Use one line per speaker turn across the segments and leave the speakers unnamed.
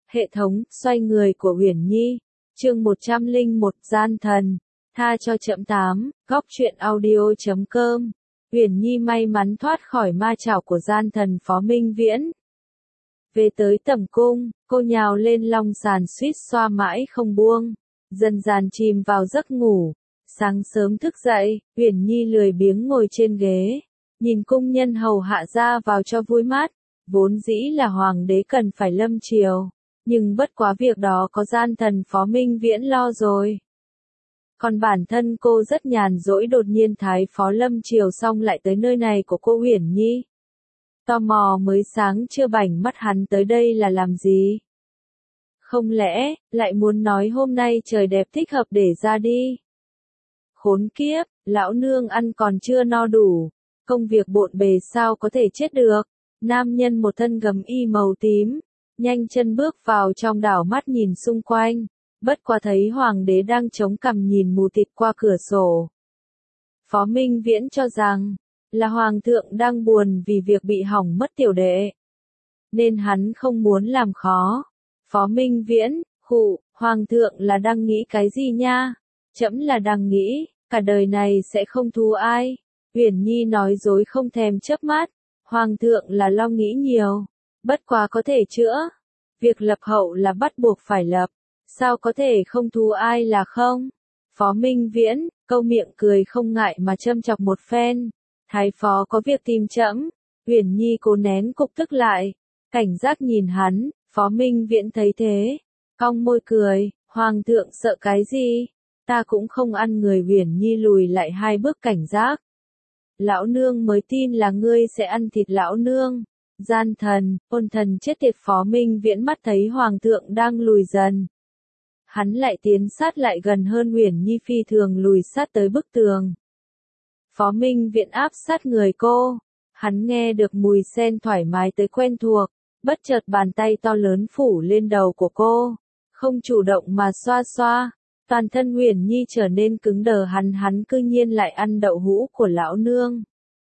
Hệ thống, xoay người của Uyển Nhi. Chương 101 Gian thần. Tha cho trẫm 8, góc truyện audio.com. Uyển Nhi may mắn thoát khỏi ma chảo của gian thần Phó Minh Viễn. Về tới tẩm cung, cô nhào lên long sàn suýt xoa mãi không buông. Dần dàn chìm vào giấc ngủ. Sáng sớm thức dậy, Uyển Nhi lười biếng ngồi trên ghế. Nhìn cung nhân hầu hạ ra vào cho vui mát. Vốn dĩ là hoàng đế cần phải lâm triều. Nhưng bất quá việc đó có gian thần Phó Minh Viễn lo rồi. Còn bản thân cô rất nhàn rỗi, đột nhiên thái phó lâm triều xong lại tới nơi này của cô Uyển Nhi. Tò mò mới sáng chưa bảnh mắt hắn tới đây là làm gì? Không lẽ, lại muốn nói hôm nay trời đẹp thích hợp để ra đi? Khốn kiếp, lão nương ăn còn chưa no đủ. Công việc bộn bề sao có thể chết được? Nam nhân một thân gấm y màu tím. Nhanh chân bước vào trong, đảo mắt nhìn xung quanh. Bất quá thấy hoàng đế đang chống cằm nhìn mù tịt qua cửa sổ. Phó Minh Viễn cho rằng, là hoàng thượng đang buồn vì việc bị hỏng mất tiểu đệ. Nên hắn không muốn làm khó. Phó Minh Viễn, hoàng thượng là đang nghĩ cái gì nha? Trẫm là đang nghĩ, cả đời này sẽ không thú ai. Uyển Nhi nói dối không thèm chớp mắt. Hoàng thượng là lo nghĩ nhiều. Bất quá có thể chữa. Việc lập hậu là bắt buộc phải lập. Sao có thể không thú ai là không? Phó Minh Viễn, câu miệng cười không ngại mà châm chọc một phen. Thái phó có việc tìm trẫm. Uyển Nhi cố nén cục tức lại. Cảnh giác nhìn hắn, Phó Minh Viễn thấy thế. Cong môi cười, hoàng thượng sợ cái gì? Ta cũng không ăn người. Uyển Nhi lùi lại 2 bước cảnh giác. Lão nương mới tin là ngươi sẽ ăn thịt lão nương. Gian thần, ôn thần chết tiệt. Phó Minh Viễn mắt thấy hoàng thượng đang lùi dần. Hắn lại tiến sát lại gần hơn. Uyển Nhi phi thường lùi sát tới bức tường. Phó Minh Viễn áp sát người cô. Hắn nghe được mùi sen thoải mái tới quen thuộc. Bất chợt bàn tay to lớn phủ lên đầu của cô. Không chủ động mà xoa xoa. Toàn thân Uyển Nhi trở nên cứng đờ. Hắn cư nhiên lại ăn đậu hũ của lão nương.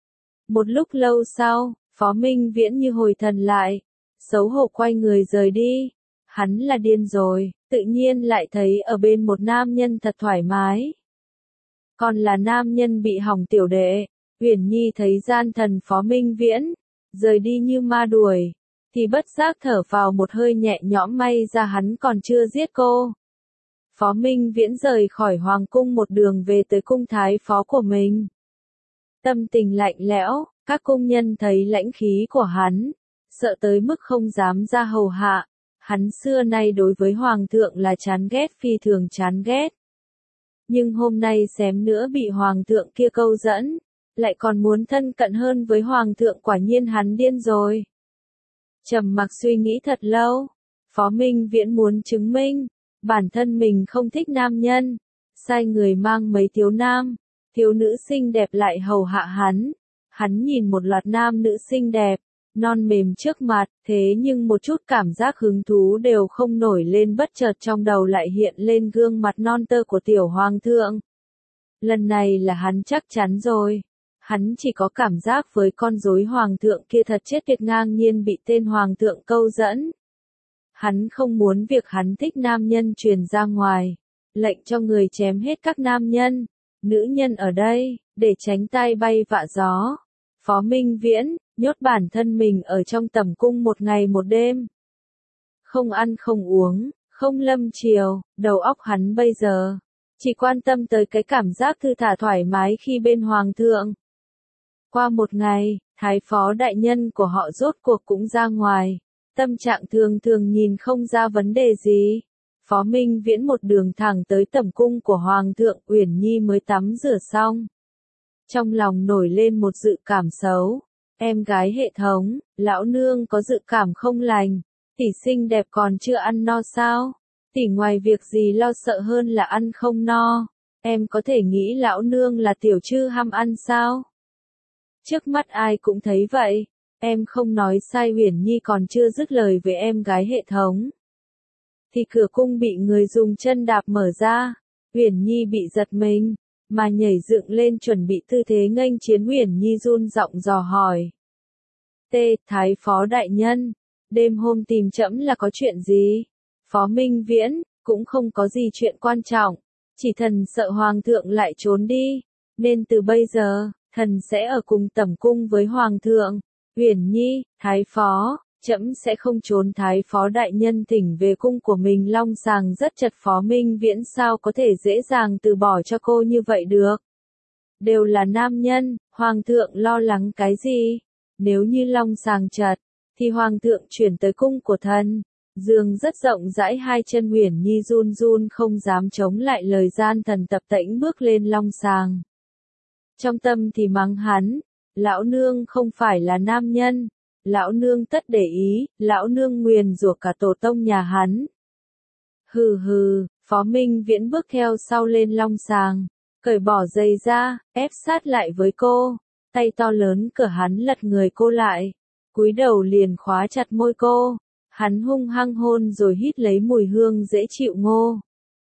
Một lúc lâu sau, Phó Minh Viễn như hồi thần lại. Xấu hổ quay người rời đi. Hắn là điên rồi, tự nhiên lại thấy ở bên một nam nhân thật thoải mái. Còn là nam nhân bị hỏng tiểu đệ. Uyển Nhi thấy gian thần Phó Minh Viễn rời đi như ma đuổi, thì bất giác thở phào một hơi nhẹ nhõm, may ra hắn còn chưa giết cô. Phó Minh Viễn rời khỏi hoàng cung một đường về tới cung thái phó của mình. Tâm tình lạnh lẽo, các cung nhân thấy lãnh khí của hắn, sợ tới mức không dám ra hầu hạ. Hắn xưa nay đối với hoàng thượng là chán ghét, phi thường chán ghét. Nhưng hôm nay xém nữa bị hoàng thượng kia câu dẫn, lại còn muốn thân cận hơn với hoàng thượng, quả nhiên hắn điên rồi. Trầm mặc suy nghĩ thật lâu, Phó Minh Viễn muốn chứng minh bản thân mình không thích nam nhân, sai người mang mấy thiếu nữ xinh đẹp lại hầu hạ hắn. Hắn nhìn một loạt nam nữ xinh đẹp, non mềm trước mặt, thế nhưng một chút cảm giác hứng thú đều không nổi lên. Bất chợt trong đầu lại hiện lên gương mặt non tơ của tiểu hoàng thượng. Lần này là hắn chắc chắn rồi. Hắn chỉ có cảm giác với con rối hoàng thượng kia thật chết tiệt, ngang nhiên bị tên hoàng thượng câu dẫn. Hắn không muốn việc hắn thích nam nhân truyền ra ngoài, lệnh cho người chém hết các nam nhân, nữ nhân ở đây, để tránh tai bay vạ gió. Phó Minh Viễn nhốt bản thân mình ở trong tẩm cung một ngày một đêm. Không ăn không uống, không lâm triều, đầu óc hắn bây giờ chỉ quan tâm tới cái cảm giác thư thả thoải mái khi bên hoàng thượng. Qua một ngày, thái phó đại nhân của họ rốt cuộc cũng ra ngoài. Tâm trạng thường thường nhìn không ra vấn đề gì. Phó Minh Viễn một đường thẳng tới tẩm cung của hoàng thượng. Uyển Nhi mới tắm rửa xong. Trong lòng nổi lên một dự cảm xấu. Em gái hệ thống, lão nương có dự cảm không lành. Tỷ xinh đẹp còn chưa ăn no sao? Tỷ ngoài việc gì lo sợ hơn là ăn không no. Em có thể nghĩ lão nương là tiểu trư ham ăn sao? Trước mắt ai cũng thấy vậy. Em không nói sai. Uyển Nhi còn chưa dứt lời với em gái hệ thống, thì cửa cung bị người dùng chân đạp mở ra. Uyển Nhi bị giật mình, mà nhảy dựng lên chuẩn bị tư thế nghênh chiến. Uyển Nhi run giọng dò hỏi. Thái phó đại nhân, đêm hôm tìm trẫm là có chuyện gì? Phó Minh Viễn, cũng không có gì chuyện quan trọng, chỉ thần sợ hoàng thượng lại trốn đi, nên từ bây giờ, thần sẽ ở cùng tẩm cung với hoàng thượng. Uyển Nhi, thái phó, trẫm sẽ không trốn. Thái phó đại nhân thỉnh về cung của mình. Long Sàng rất chật. Phó Minh Viễn sao có thể dễ dàng từ bỏ cho cô như vậy được? Đều là nam nhân, hoàng thượng lo lắng cái gì? Nếu như Long Sàng chật, thì hoàng thượng chuyển tới cung của thần. Giường rất rộng rãi, hai chân Uyển Nhi run run không dám chống lại lời gian thần. Tập Tễnh bước lên Long Sàng. Trong tâm thì mắng hắn, lão nương không phải là nam nhân, lão nương tất để ý, lão nương nguyền rủa cả tổ tông nhà hắn. Hừ hừ, Phó Minh Viễn bước theo sau lên Long Sàng, cởi bỏ giày ra, ép sát lại với cô, tay to lớn cỡ hắn lật người cô lại, cúi đầu liền khóa chặt môi cô, hắn hung hăng hôn rồi hít lấy mùi hương dễ chịu ngô.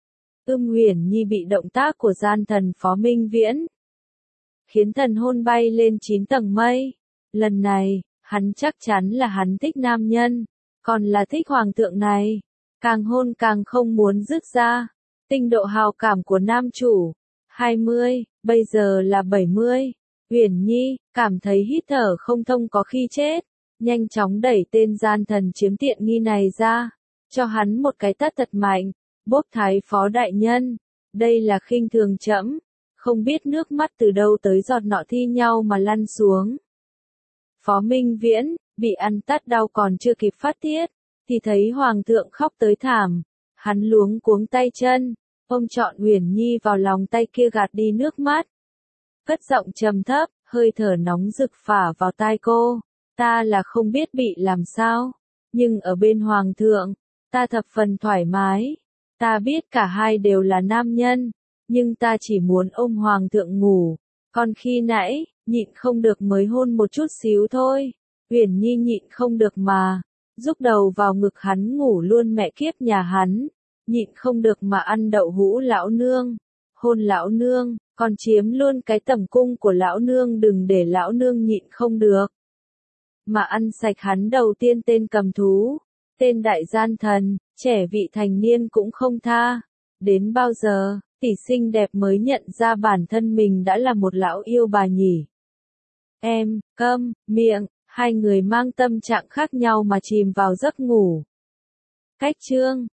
Uyển Nhi bị động tác của gian thần Phó Minh Viễn khiến thần hôn bay lên 9 tầng mây. Lần này, hắn chắc chắn là hắn thích nam nhân, còn là thích hoàng thượng này. Càng hôn càng không muốn dứt ra. Tinh độ hào cảm của nam chủ, 20, bây giờ là 70. Uyển Nhi, cảm thấy hít thở không thông có khi chết. Nhanh chóng đẩy tên gian thần chiếm tiện nghi này ra. Cho hắn một cái tát thật mạnh. Bốp thái phó đại nhân. Đây là khinh thường trẫm. Không biết nước mắt từ đâu tới giọt nọ thi nhau mà lăn xuống. Phó Minh Viễn, bị ăn tát đau còn chưa kịp phát tiết, thì thấy hoàng thượng khóc tới thảm. Hắn luống cuống tay chân, ôm trọn Uyển Nhi vào lòng tay kia gạt đi nước mắt. Cất giọng trầm thấp, hơi thở nóng rực phả vào tai cô. Ta là không biết bị làm sao, nhưng ở bên hoàng thượng, ta thập phần thoải mái. Ta biết cả hai đều là nam nhân, nhưng ta chỉ muốn ôm hoàng thượng ngủ. Còn khi nãy, nhịn không được mới hôn một chút xíu thôi. Uyển Nhi nhịn không được mà, rúc đầu vào ngực hắn ngủ luôn mẹ kiếp nhà hắn. Nhịn không được mà ăn đậu hũ lão nương, hôn lão nương, còn chiếm luôn cái tẩm cung của lão nương. Đừng để lão nương nhịn không được mà ăn sạch hắn. Đầu tiên tên cầm thú, tên đại gian thần, trẻ vị thành niên cũng không tha. Đến bao giờ, tỷ xinh đẹp mới nhận ra bản thân mình đã là một lão yêu bà nhỉ? Em, câm, miệng, hai người mang tâm trạng khác nhau mà chìm vào giấc ngủ. Cách chương